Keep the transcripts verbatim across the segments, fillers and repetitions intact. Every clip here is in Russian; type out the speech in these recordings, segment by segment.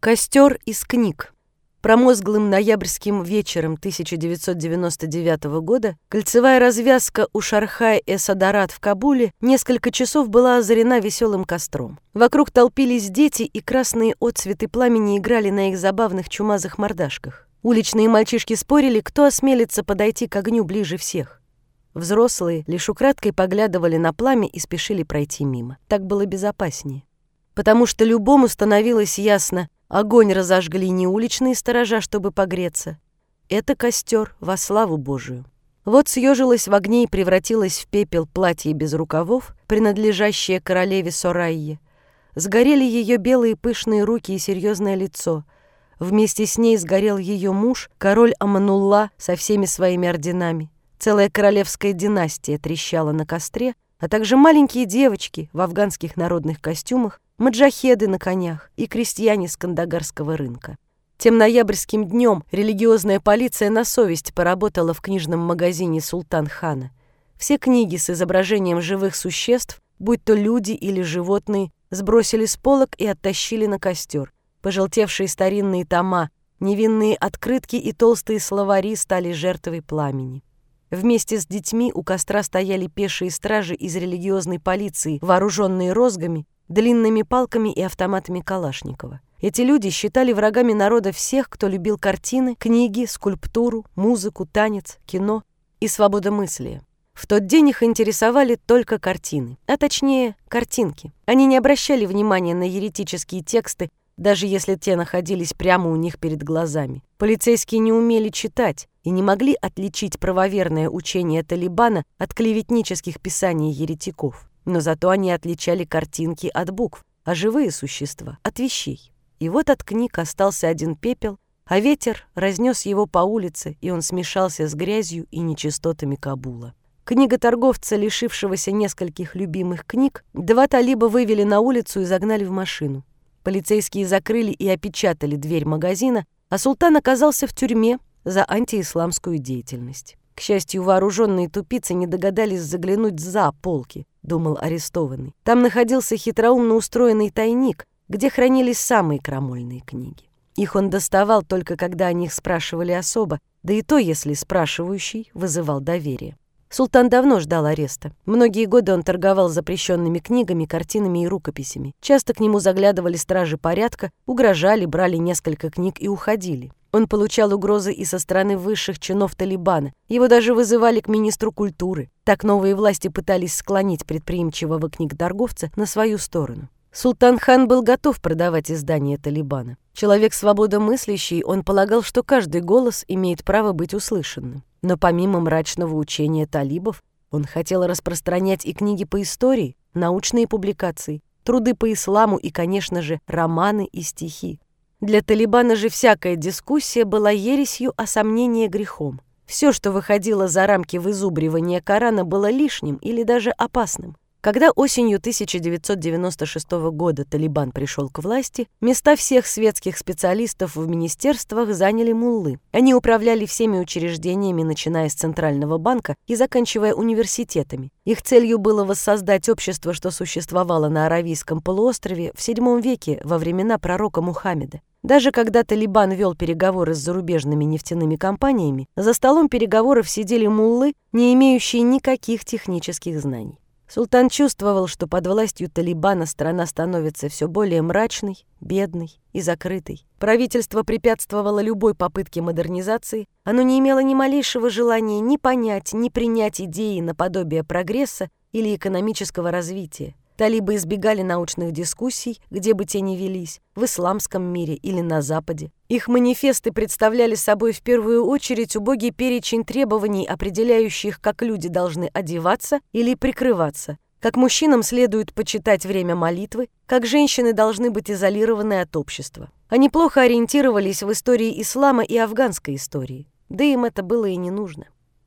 Костер из книг. Промозглым ноябрьским вечером тысяча девятьсот девяносто девятого года кольцевая развязка у Шархай-э-Садарат в Кабуле несколько часов была озарена веселым костром. Вокруг толпились дети, и красные отцветы пламени играли на их забавных чумазых мордашках. Уличные мальчишки спорили, кто осмелится подойти к огню ближе всех. Взрослые лишь украдкой поглядывали на пламя и спешили пройти мимо. Так было безопаснее. Потому что любому становилось ясно, огонь разожгли не уличные сторожа, чтобы погреться. Это костер во славу Божию. Вот съежилось в огне и превратилось в пепел платье без рукавов, принадлежащее королеве Сорайе. Сгорели ее белые пышные руки и серьезное лицо. Вместе с ней сгорел ее муж, король Аманулла со всеми своими орденами. Целая королевская династия трещала на костре, а также маленькие девочки в афганских народных костюмах, маджахеды на конях и крестьяне с кандагарского рынка. Тем ноябрьским днем религиозная полиция на совесть поработала в книжном магазине Султан-хана. Все книги с изображением живых существ, будь то люди или животные, сбросили с полок и оттащили на костер. Пожелтевшие старинные тома, невинные открытки и толстые словари стали жертвой пламени. Вместе с детьми у костра стояли пешие стражи из религиозной полиции, вооруженные розгами, длинными палками и автоматами Калашникова. Эти люди считали врагами народа всех, кто любил картины, книги, скульптуру, музыку, танец, кино и свободомыслие. В тот день их интересовали только картины, а точнее картинки. Они не обращали внимания на еретические тексты, даже если те находились прямо у них перед глазами. Полицейские не умели читать и не могли отличить правоверное учение Талибана от клеветнических писаний еретиков. Но зато они отличали картинки от букв, а живые существа — от вещей. И вот от книг остался один пепел, а ветер разнес его по улице, и он смешался с грязью и нечистотами Кабула. Книготорговца, лишившегося нескольких любимых книг, два талиба вывели на улицу и загнали в машину. Полицейские закрыли и опечатали дверь магазина, а султан оказался в тюрьме за антиисламскую деятельность. К счастью, вооруженные тупицы не догадались заглянуть за полки, думал арестованный. Там находился хитроумно устроенный тайник, где хранились самые крамольные книги. Их он доставал только когда о них спрашивали особо, да и то, если спрашивающий вызывал доверие. Султан давно ждал ареста. Многие годы он торговал запрещенными книгами, картинами и рукописями. Часто к нему заглядывали стражи порядка, угрожали, брали несколько книг и уходили. Он получал угрозы и со стороны высших чинов Талибана. Его даже вызывали к министру культуры. Так новые власти пытались склонить предприимчивого книготорговца на свою сторону. Султан-хан был готов продавать издания Талибана. Человек свободомыслящий, он полагал, что каждый голос имеет право быть услышанным. Но помимо мрачного учения талибов, он хотел распространять и книги по истории, научные публикации, труды по исламу и, конечно же, романы и стихи. Для Талибана же всякая дискуссия была ересью, а сомнение грехом. Все, что выходило за рамки вызубривания Корана, было лишним или даже опасным. Когда осенью тысяча девятьсот девяносто шестого года Талибан пришел к власти, места всех светских специалистов в министерствах заняли муллы. Они управляли всеми учреждениями, начиная с Центрального банка и заканчивая университетами. Их целью было воссоздать общество, что существовало на Аравийском полуострове в седьмом веке во времена пророка Мухаммеда. Даже когда Талибан вел переговоры с зарубежными нефтяными компаниями, за столом переговоров сидели муллы, не имеющие никаких технических знаний. Султан чувствовал, что под властью Талибана страна становится все более мрачной, бедной и закрытой. Правительство препятствовало любой попытке модернизации, оно не имело ни малейшего желания ни понять, ни принять идеи наподобие прогресса или экономического развития. Талибы избегали научных дискуссий, где бы те ни велись, в исламском мире или на Западе. Их манифесты представляли собой в первую очередь убогий перечень требований, определяющих, как люди должны одеваться или прикрываться, как мужчинам следует почитать время молитвы, как женщины должны быть изолированы от общества. Они плохо ориентировались в истории ислама и афганской истории, да им это было и не нужно.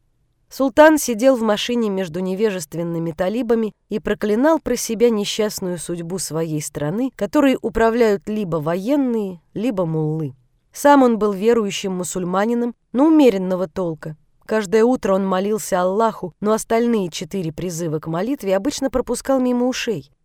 Султан сидел в машине между невежественными талибами и проклинал про себя несчастную судьбу своей страны, которой управляют либо военные, либо муллы. Сам он был верующим мусульманином, но умеренного толка. Каждое утро он молился Аллаху, но остальные четыре призыва к молитве обычно пропускал мимо ушей.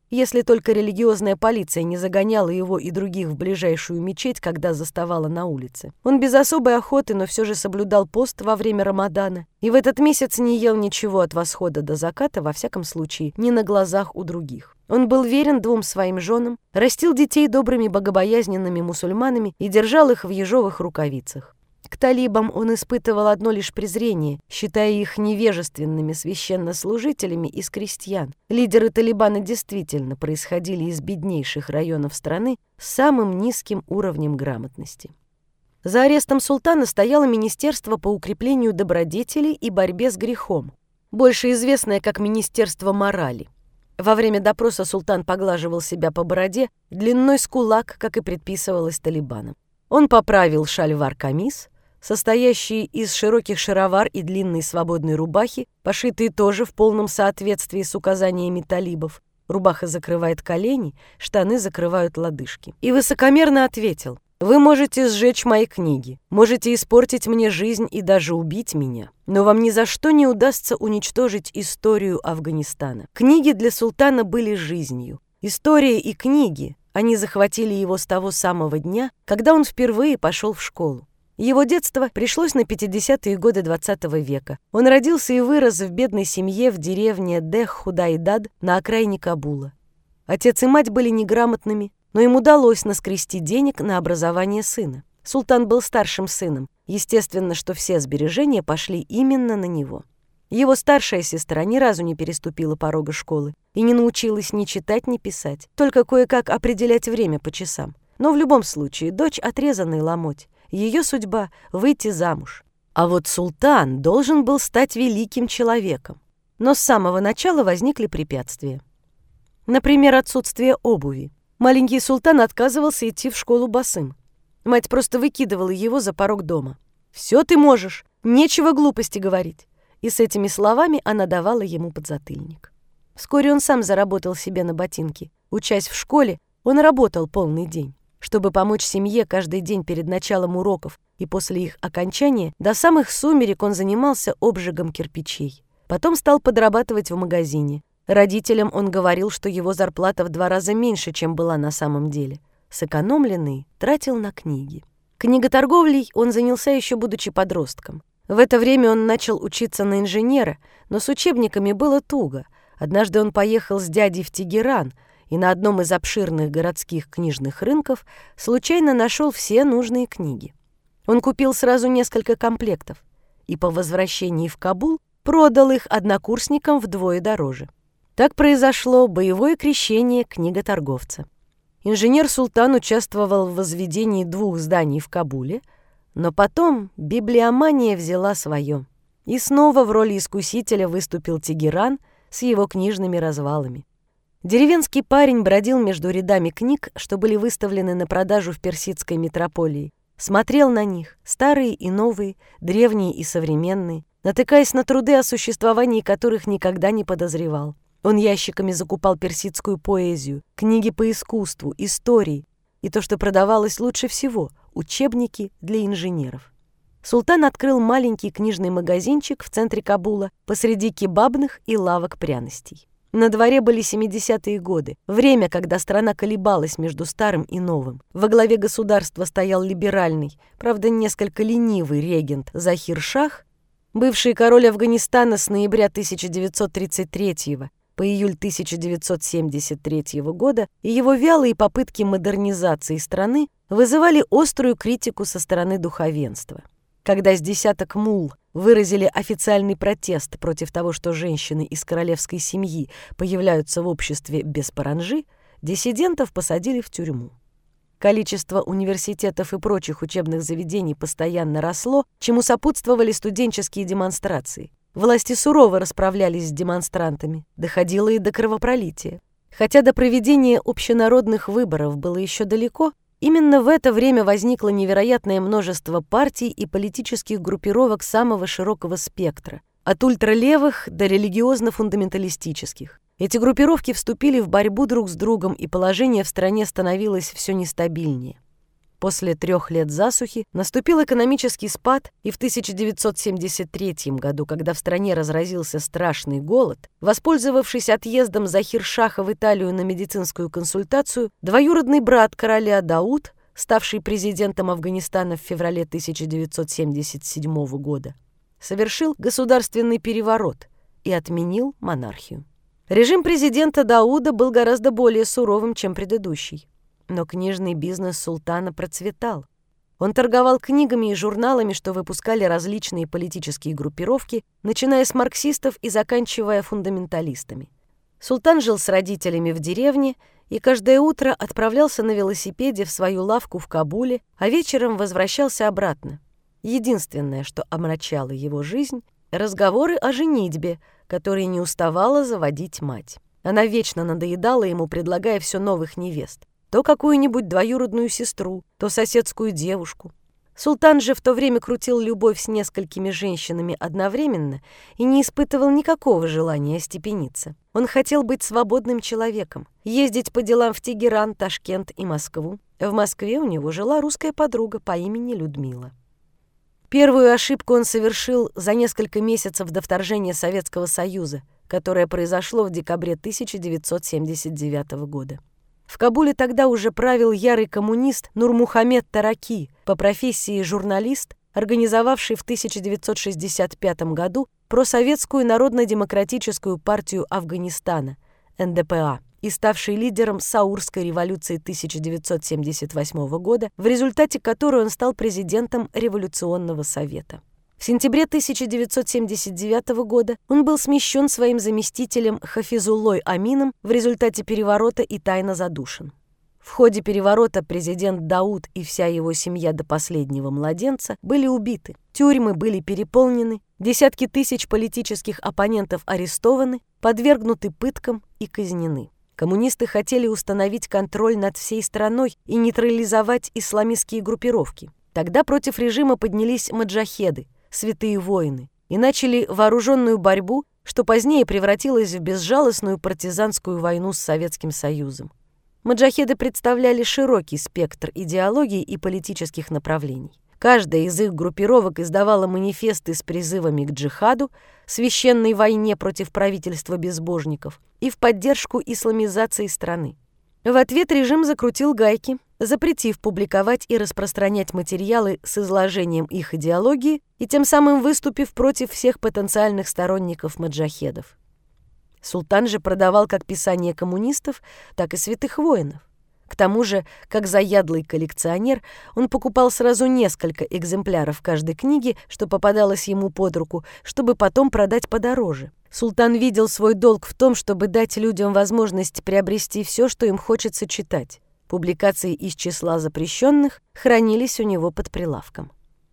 если только религиозная полиция не загоняла его и других в ближайшую мечеть, когда заставала на улице. Он без особой охоты, но все же соблюдал пост во время Рамадана, и в этот месяц не ел ничего от восхода до заката, во всяком случае, не на глазах у других. Он был верен двум своим женам, растил детей добрыми богобоязненными мусульманами и держал их в ежовых рукавицах. К талибам он испытывал одно лишь презрение, считая их невежественными священнослужителями из крестьян. Лидеры Талибана действительно происходили из беднейших районов страны с самым низким уровнем грамотности. За арестом султана стояло Министерство по укреплению добродетели и борьбе с грехом, больше известное как Министерство морали. Во время допроса султан поглаживал себя по бороде длиной с кулак, как и предписывалось Талибаном. Он поправил шальвар-камис, состоящий из широких шаровар и длинной свободной рубахи, пошитые тоже в полном соответствии с указаниями талибов. Рубаха закрывает колени, штаны закрывают лодыжки. И высокомерно ответил: «Вы можете сжечь мои книги, можете испортить мне жизнь и даже убить меня, но вам ни за что не удастся уничтожить историю Афганистана». Книги для султана были жизнью. История и книги, они захватили его с того самого дня, когда он впервые пошел в школу. Его детство пришлось на пятидесятые годы двадцатого века. Он родился и вырос в бедной семье в деревне Дех-Худайдад на окраине Кабула. Отец и мать были неграмотными, но им удалось наскрести денег на образование сына. Султан был старшим сыном. Естественно, что все сбережения пошли именно на него. Его старшая сестра ни разу не переступила порога школы и не научилась ни читать, ни писать, только кое-как определять время по часам. Но в любом случае дочь отрезанный ломоть. Ее судьба — выйти замуж. А вот султан должен был стать великим человеком. Но с самого начала возникли препятствия. Например, отсутствие обуви. Маленький султан отказывался идти в школу босым. Мать просто выкидывала его за порог дома. «Все ты можешь, нечего глупости говорить». И с этими словами она давала ему подзатыльник. Вскоре он сам заработал себе на ботинки. Учась в школе, он работал полный день. Чтобы помочь семье каждый день перед началом уроков и после их окончания, до самых сумерек он занимался обжигом кирпичей. Потом стал подрабатывать в магазине. Родителям он говорил, что его зарплата в два раза меньше, чем была на самом деле. Сэкономленный тратил на книги. Книготорговлей он занялся еще будучи подростком. В это время он начал учиться на инженера, но с учебниками было туго. Однажды он поехал с дядей в Тегеран, и на одном из обширных городских книжных рынков случайно нашел все нужные книги. Он купил сразу несколько комплектов и по возвращении в Кабул продал их однокурсникам вдвое дороже. Так произошло боевое крещение книготорговца. Инженер-султан участвовал в возведении двух зданий в Кабуле, но потом библиомания взяла свое. И снова в роли искусителя выступил Тегеран с его книжными развалами. Деревенский парень бродил между рядами книг, что были выставлены на продажу в персидской метрополии. Смотрел на них, старые и новые, древние и современные, натыкаясь на труды, о существовании которых никогда не подозревал. Он ящиками закупал персидскую поэзию, книги по искусству, истории и то, что продавалось лучше всего — учебники для инженеров. Султан открыл маленький книжный магазинчик в центре Кабула посреди кебабных и лавок пряностей. На дворе были семидесятые годы, время, когда страна колебалась между старым и новым. Во главе государства стоял либеральный, правда, несколько ленивый регент Захир-Шах, бывший король Афганистана с ноября тысяча девятьсот тридцать третьего по июль тысяча девятьсот семьдесят третьего года, и его вялые попытки модернизации страны вызывали острую критику со стороны духовенства. Когда с десяток мулл выразили официальный протест против того, что женщины из королевской семьи появляются в обществе без паранджи, диссидентов посадили в тюрьму. Количество университетов и прочих учебных заведений постоянно росло, чему сопутствовали студенческие демонстрации. Власти сурово расправлялись с демонстрантами, доходило и до кровопролития. Хотя до проведения общенародных выборов было еще далеко, именно в это время возникло невероятное множество партий и политических группировок самого широкого спектра, от ультралевых до религиозно-фундаменталистических. Эти группировки вступили в борьбу друг с другом, и положение в стране становилось все нестабильнее. После трех лет засухи наступил экономический спад, и в тысяча девятьсот семьдесят третьем году, когда в стране разразился страшный голод, воспользовавшись отъездом Захир-Шаха в Италию на медицинскую консультацию, двоюродный брат короля Дауд, ставший президентом Афганистана в феврале тысяча девятьсот семьдесят седьмого года, совершил государственный переворот и отменил монархию. Режим президента Дауда был гораздо более суровым, чем предыдущий. Но книжный бизнес султана процветал. Он торговал книгами и журналами, что выпускали различные политические группировки, начиная с марксистов и заканчивая фундаменталистами. Султан жил с родителями в деревне и каждое утро отправлялся на велосипеде в свою лавку в Кабуле, а вечером возвращался обратно. Единственное, что омрачало его жизнь — разговоры о женитьбе, которые не уставала заводить мать. Она вечно надоедала ему, предлагая все новых невест. То какую-нибудь двоюродную сестру, то соседскую девушку. Султан же в то время крутил любовь с несколькими женщинами одновременно и не испытывал никакого желания остепениться. Он хотел быть свободным человеком, ездить по делам в Тегеран, Ташкент и Москву. В Москве у него жила русская подруга по имени Людмила. Первую ошибку он совершил за несколько месяцев до вторжения Советского Союза, которое произошло в декабре тысяча девятьсот семьдесят девятого года. В Кабуле тогда уже правил ярый коммунист Нурмухамед Тараки, по профессии журналист, организовавший в тысяча девятьсот шестьдесят пятом году просоветскую Народно-демократическую партию Афганистана, эн дэ пэ а, и ставший лидером Саурской революции тысяча девятьсот семьдесят восьмого года, в результате которой он стал президентом Революционного совета. В сентябре тысяча девятьсот семьдесят девятого года он был смещен своим заместителем Хафизуллой Амином в результате переворота и тайно задушен. В ходе переворота президент Дауд и вся его семья до последнего младенца были убиты, тюрьмы были переполнены, десятки тысяч политических оппонентов арестованы, подвергнуты пыткам и казнены. Коммунисты хотели установить контроль над всей страной и нейтрализовать исламистские группировки. Тогда против режима поднялись маджахеды, святые воины, и начали вооруженную борьбу, что позднее превратилось в безжалостную партизанскую войну с Советским Союзом. Маджахеды представляли широкий спектр идеологий и политических направлений. Каждая из их группировок издавала манифесты с призывами к джихаду, священной войне против правительства безбожников и в поддержку исламизации страны. В ответ режим закрутил гайки, запретив публиковать и распространять материалы с изложением их идеологии и тем самым выступив против всех потенциальных сторонников маджахедов. Султан же продавал как писания коммунистов, так и святых воинов. К тому же, как заядлый коллекционер, он покупал сразу несколько экземпляров каждой книги, что попадалось ему под руку, чтобы потом продать подороже. Султан видел свой долг в том, чтобы дать людям возможность приобрести все, что им хочется читать. Публикации из числа запрещенных хранились у него под прилавком.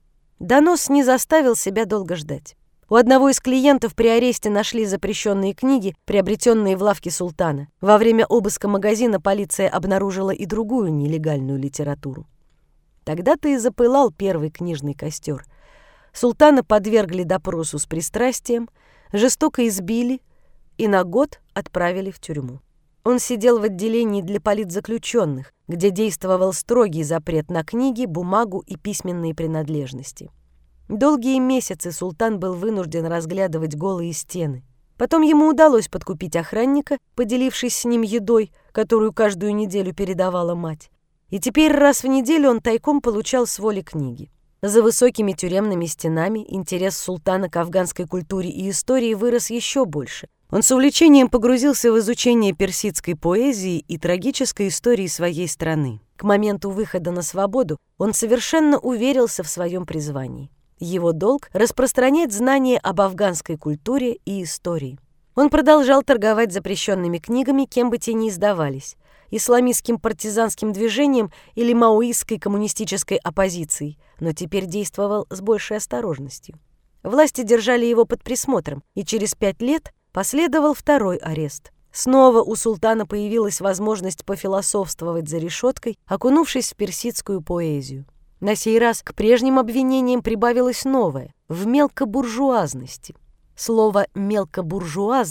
Донос не заставил себя долго ждать. У одного из клиентов при аресте нашли запрещенные книги, приобретенные в лавке султана. Во время обыска магазина полиция обнаружила и другую нелегальную литературу. Тогда-то и запылал первый книжный костер. Султана подвергли допросу с пристрастием, жестоко избили и на год отправили в тюрьму. Он сидел в отделении для политзаключенных, где действовал строгий запрет на книги, бумагу и письменные принадлежности. Долгие месяцы султан был вынужден разглядывать голые стены. Потом ему удалось подкупить охранника, поделившись с ним едой, которую каждую неделю передавала мать. И теперь раз в неделю он тайком получал с воли книги. За высокими тюремными стенами интерес султана к афганской культуре и истории вырос еще больше. Он с увлечением погрузился в изучение персидской поэзии и трагической истории своей страны. К моменту выхода на свободу он совершенно уверился в своем призвании. Его долг — распространять знания об афганской культуре и истории. Он продолжал торговать запрещенными книгами, кем бы те ни издавались — исламистским партизанским движением или маоистской коммунистической оппозицией, но теперь действовал с большей осторожностью. Власти держали его под присмотром, и через пять лет последовал второй арест. Снова у султана появилась возможность пофилософствовать за решеткой, окунувшись в персидскую поэзию. На сей раз к прежним обвинениям прибавилось новое — в мелкобуржуазности. Слово «мелкобуржуазный»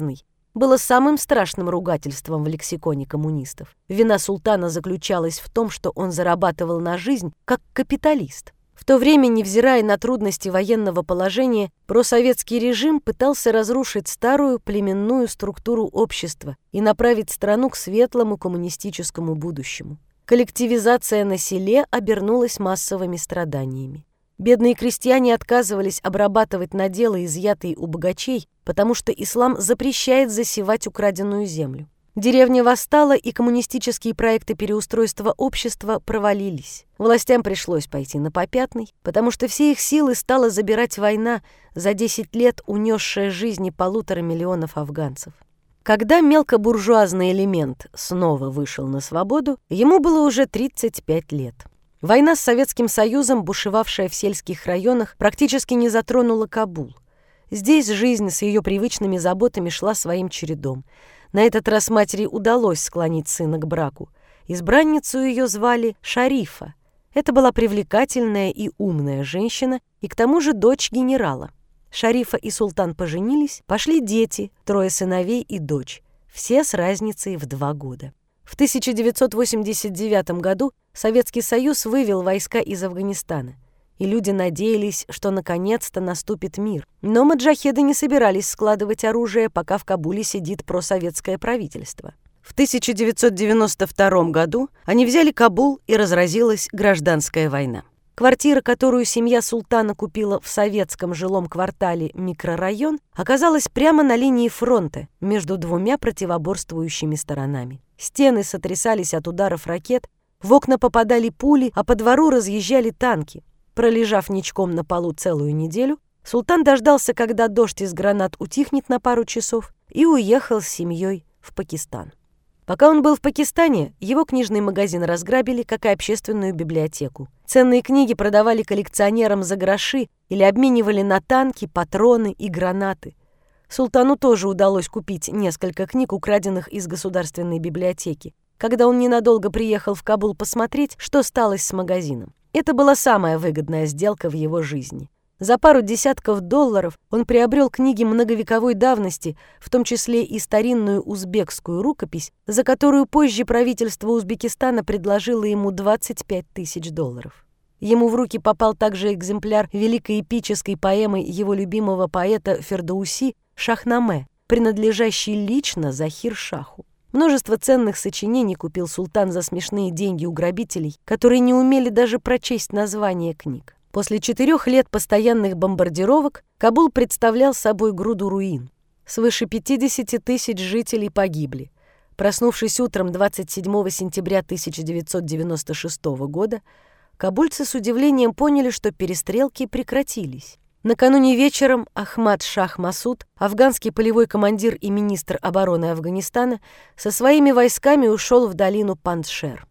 было самым страшным ругательством в лексиконе коммунистов. Вина султана заключалась в том, что он зарабатывал на жизнь как капиталист. В то время, невзирая на трудности военного положения, просоветский режим пытался разрушить старую племенную структуру общества и направить страну к светлому коммунистическому будущему. Коллективизация на селе обернулась массовыми страданиями. Бедные крестьяне отказывались обрабатывать наделы, изъятые у богачей, потому что ислам запрещает засевать украденную землю. Деревня восстала, и коммунистические проекты переустройства общества провалились. Властям пришлось пойти на попятный, потому что все их силы стала забирать война, за десять лет унесшая жизни полутора миллионов афганцев. Когда мелкобуржуазный элемент снова вышел на свободу, ему было уже тридцать пять лет. Война с Советским Союзом, бушевавшая в сельских районах, практически не затронула Кабул. Здесь жизнь с ее привычными заботами шла своим чередом. На этот раз матери удалось склонить сына к браку. Избранницу ее звали Шарифа. Это была привлекательная и умная женщина, и к тому же дочь генерала. Шарифа и султан поженились, пошли дети, трое сыновей и дочь, все с разницей в два года. В тысяча девятьсот восемьдесят девятом году Советский Союз вывел войска из Афганистана, и люди надеялись, что наконец-то наступит мир. Но маджахеды не собирались складывать оружие, пока в Кабуле сидит просоветское правительство. В тысяча девятьсот девяносто втором году они взяли Кабул, и разразилась гражданская война. Квартира, которую семья султана купила в советском жилом квартале «Микрорайон», оказалась прямо на линии фронта между двумя противоборствующими сторонами. Стены сотрясались от ударов ракет, в окна попадали пули, а по двору разъезжали танки. Пролежав ничком на полу целую неделю, султан дождался, когда дождь из гранат утихнет на пару часов, и уехал с семьей в Пакистан. Пока он был в Пакистане, его книжный магазин разграбили, как и общественную библиотеку. Ценные книги продавали коллекционерам за гроши или обменивали на танки, патроны и гранаты. Султану тоже удалось купить несколько книг, украденных из государственной библиотеки, когда он ненадолго приехал в Кабул посмотреть, что сталось с магазином. Это была самая выгодная сделка в его жизни. За пару десятков долларов он приобрел книги многовековой давности, в том числе и старинную узбекскую рукопись, за которую позже правительство Узбекистана предложило ему двадцать пять тысяч долларов. Ему в руки попал также экземпляр великой эпической поэмы его любимого поэта Фердоуси «Шахнаме», принадлежащей лично Захир-Шаху. Множество ценных сочинений купил султан за смешные деньги у грабителей, которые не умели даже прочесть название книг. После четырех лет постоянных бомбардировок Кабул представлял собой груду руин. Свыше пятидесяти тысяч жителей погибли. Проснувшись утром двадцать седьмого сентября тысяча девятьсот девяносто шестого года, кабульцы с удивлением поняли, что перестрелки прекратились. Накануне вечером Ахмад Шах Масуд, афганский полевой командир и министр обороны Афганистана, со своими войсками ушел в долину Пандшер.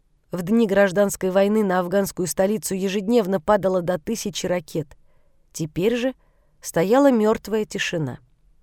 В дни гражданской войны на афганскую столицу ежедневно падало до тысячи ракет. Теперь же стояла мертвая тишина.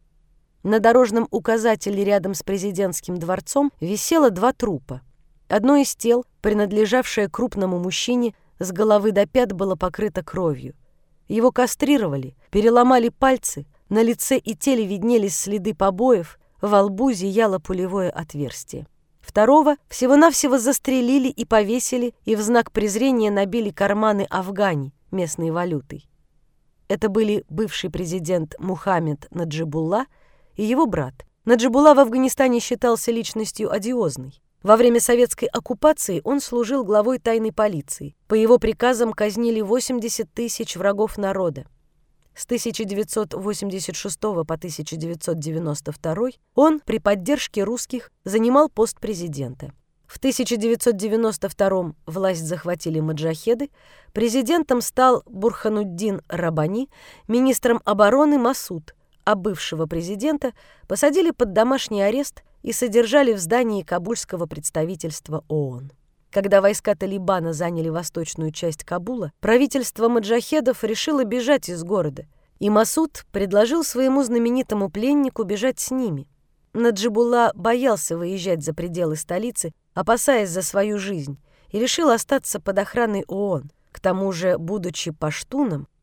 На дорожном указателе рядом с президентским дворцом висело два трупа. Одно из тел, принадлежавшее крупному мужчине, с головы до пят было покрыто кровью. Его кастрировали, переломали пальцы, на лице и теле виднелись следы побоев, во лбу зияло пулевое отверстие. Второго всего-навсего застрелили и повесили, и в знак презрения набили карманы афгани местной валютой. Это были бывший президент Мухаммед Наджибулла и его брат. Наджибулла в Афганистане считался личностью одиозной. Во время советской оккупации он служил главой тайной полиции. По его приказам казнили восемьдесят тысяч врагов народа. С тысяча девятьсот восемьдесят шестого по тысяча девятьсот девяносто второй он при поддержке русских занимал пост президента. В тысяча девятьсот девяносто втором власть захватили маджахеды, президентом стал Бурхануддин Раббани, министром обороны Масуд, а бывшего президента посадили под домашний арест и содержали в здании кабульского представительства ООН. Когда войска Талибана заняли восточную часть Кабула, правительство маджахедов решило бежать из города, и Масуд предложил своему знаменитому пленнику бежать с ними. Наджибулла боялся выезжать за пределы столицы, опасаясь за свою жизнь, и решил остаться под охраной ООН. К тому же, будучи паштуном,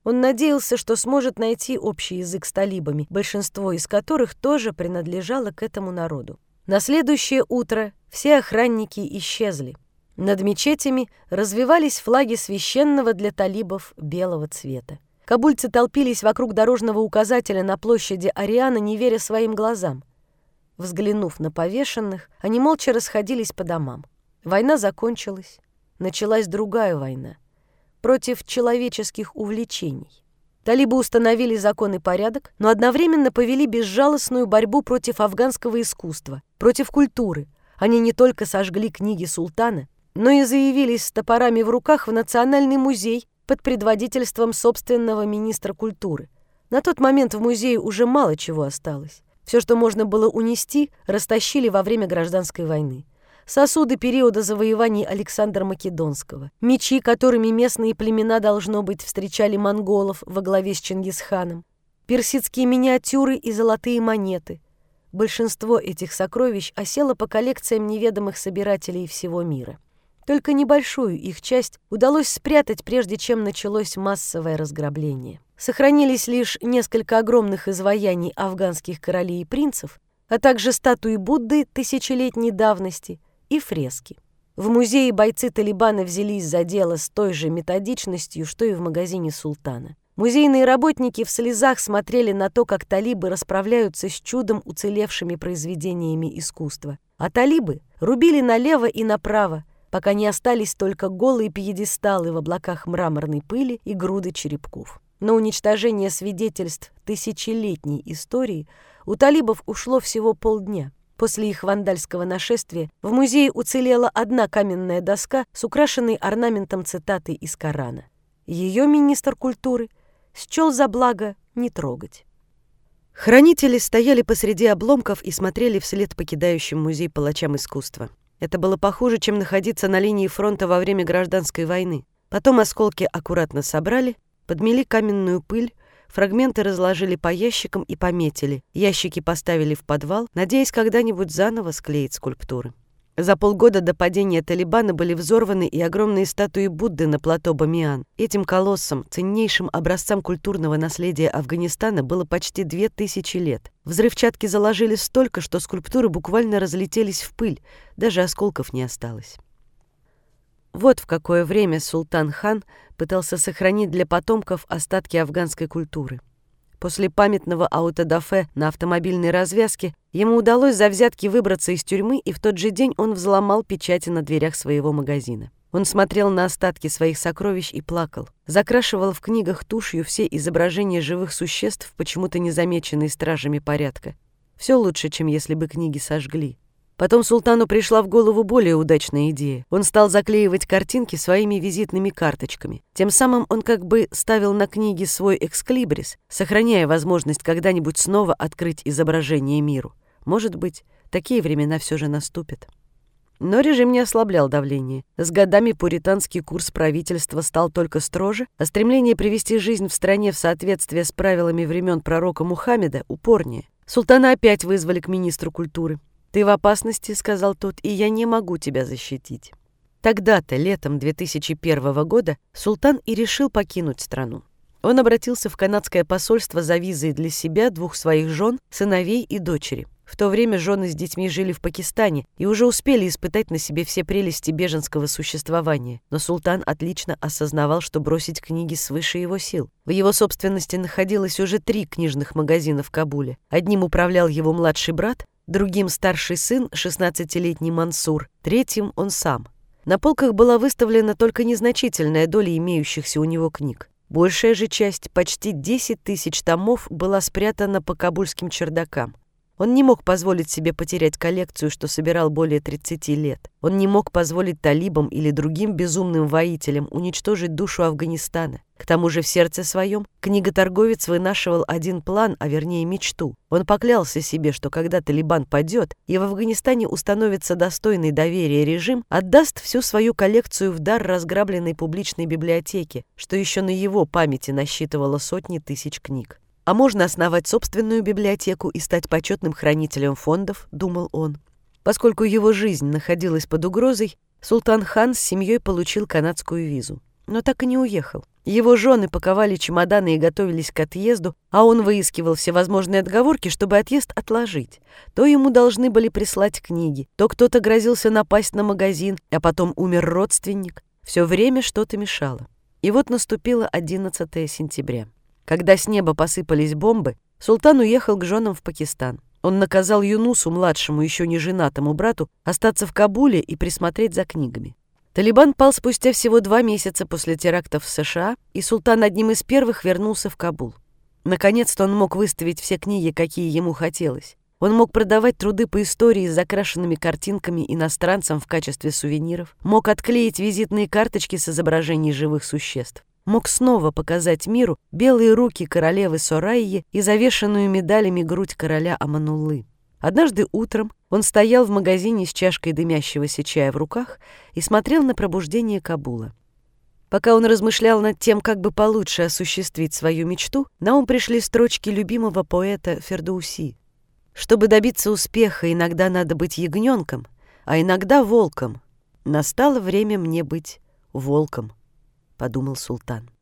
Он надеялся, что сможет найти общий язык с талибами, большинство из которых тоже принадлежало к этому народу. На следующее утро все охранники исчезли. Над мечетями развивались флаги священного для талибов белого цвета. Кабульцы толпились вокруг дорожного указателя на площади Ариана, не веря своим глазам. Взглянув на повешенных, они молча расходились по домам. Война закончилась. Началась другая война против человеческих увлечений. Талибы установили закон и порядок, но одновременно повели безжалостную борьбу против афганского искусства, против культуры. Они не только сожгли книги султана, но и заявились с топорами в руках в Национальный музей под предводительством собственного министра культуры. На тот момент в музее уже мало чего осталось. Все, что можно было унести, растащили во время гражданской войны. Сосуды периода завоеваний Александра Македонского, мечи, которыми местные племена, должно быть, встречали монголов во главе с Чингисханом, персидские миниатюры и золотые монеты. Большинство этих сокровищ осело по коллекциям неведомых собирателей всего мира. Только небольшую их часть удалось спрятать, прежде чем началось массовое разграбление. Сохранились лишь несколько огромных изваяний афганских королей и принцев, а также статуи Будды тысячелетней давности и фрески. В музее бойцы Талибана взялись за дело с той же методичностью, что и в магазине султана. Музейные работники в слезах смотрели на то, как талибы расправляются с чудом уцелевшими произведениями искусства. А талибы рубили налево и направо, пока не остались только голые пьедесталы в облаках мраморной пыли и груды черепков. На уничтожение свидетельств тысячелетней истории у талибов ушло всего полдня. После их вандальского нашествия в музее уцелела одна каменная доска с украшенной орнаментом цитатой из Корана. Ее министр культуры счел за благо не трогать. Хранители стояли посреди обломков и смотрели вслед покидающим музей палачам искусства. Это было похуже, чем находиться на линии фронта во время гражданской войны. Потом осколки аккуратно собрали, подмели каменную пыль, фрагменты разложили по ящикам и пометили. Ящики поставили в подвал, надеясь когда-нибудь заново склеить скульптуры. За полгода до падения Талибана были взорваны и огромные статуи Будды на плато Бамиан. Этим колоссам, ценнейшим образцам культурного наследия Афганистана, было почти две тысячи лет. Взрывчатки заложили столько, что скульптуры буквально разлетелись в пыль, даже осколков не осталось. Вот в какое время Султан хан пытался сохранить для потомков остатки афганской культуры. После памятного аутодафе на автомобильной развязке ему удалось за взятки выбраться из тюрьмы, и в тот же день он взломал печати на дверях своего магазина. Он смотрел на остатки своих сокровищ и плакал. Закрашивал в книгах тушью все изображения живых существ, почему-то незамеченные стражами порядка. Все лучше, чем если бы книги сожгли. Потом султану пришла в голову более удачная идея. Он стал заклеивать картинки своими визитными карточками. Тем самым он как бы ставил на книги свой эксклибрис, сохраняя возможность когда-нибудь снова открыть изображение миру. Может быть, такие времена все же наступят. Но режим не ослаблял давление. С годами пуританский курс правительства стал только строже, а стремление привести жизнь в стране в соответствие с правилами времен пророка Мухаммеда упорнее. Султана опять вызвали к министру культуры. «Ты в опасности», — сказал тот, — «и я не могу тебя защитить». Тогда-то, летом две тысячи первого года, султан и решил покинуть страну. Он обратился в канадское посольство за визой для себя, двух своих жен, сыновей и дочери. В то время жены с детьми жили в Пакистане и уже успели испытать на себе все прелести беженского существования. Но султан отлично осознавал, что бросить книги свыше его сил. В его собственности находилось уже три книжных магазина в Кабуле. Одним управлял его младший брат, другим старший сын, шестнадцатилетний Мансур, третьим он сам. На полках была выставлена только незначительная доля имеющихся у него книг. Большая же часть, почти десять тысяч томов, была спрятана по кабульским чердакам. Он не мог позволить себе потерять коллекцию, что собирал более тридцати лет. Он не мог позволить талибам или другим безумным воителям уничтожить душу Афганистана. К тому же в сердце своем книготорговец вынашивал один план, а вернее мечту. Он поклялся себе, что когда Талибан падет и в Афганистане установится достойный доверия режим, отдаст всю свою коллекцию в дар разграбленной публичной библиотеке, что еще на его памяти насчитывало сотни тысяч книг. А можно основать собственную библиотеку и стать почетным хранителем фондов, думал он. Поскольку его жизнь находилась под угрозой, Султан хан с семьей получил канадскую визу. но так и не уехал. Его жены паковали чемоданы и готовились к отъезду, а он выискивал всевозможные отговорки, чтобы отъезд отложить. То ему должны были прислать книги, то кто-то грозился напасть на магазин, а потом умер родственник. Все время что-то мешало. И вот наступило одиннадцатое сентября. Когда с неба посыпались бомбы, султан уехал к женам в Пакистан. Он наказал Юнусу, младшему, еще не женатому брату, остаться в Кабуле и присмотреть за книгами. Талибан пал спустя всего два месяца после терактов в США, и султан одним из первых вернулся в Кабул. Наконец-то он мог выставить все книги, какие ему хотелось. Он мог продавать труды по истории с закрашенными картинками иностранцам в качестве сувениров, мог отклеить визитные карточки с изображений живых существ, мог снова показать миру белые руки королевы Сорайи и завешенную медалями грудь короля Амануллы. Однажды утром он стоял в магазине с чашкой дымящегося чая в руках и смотрел на пробуждение Кабула. Пока он размышлял над тем, как бы получше осуществить свою мечту, на ум пришли строчки любимого поэта Фердоуси. «Чтобы добиться успеха, иногда надо быть ягненком, а иногда волком. Настало время мне быть волком», — подумал султан.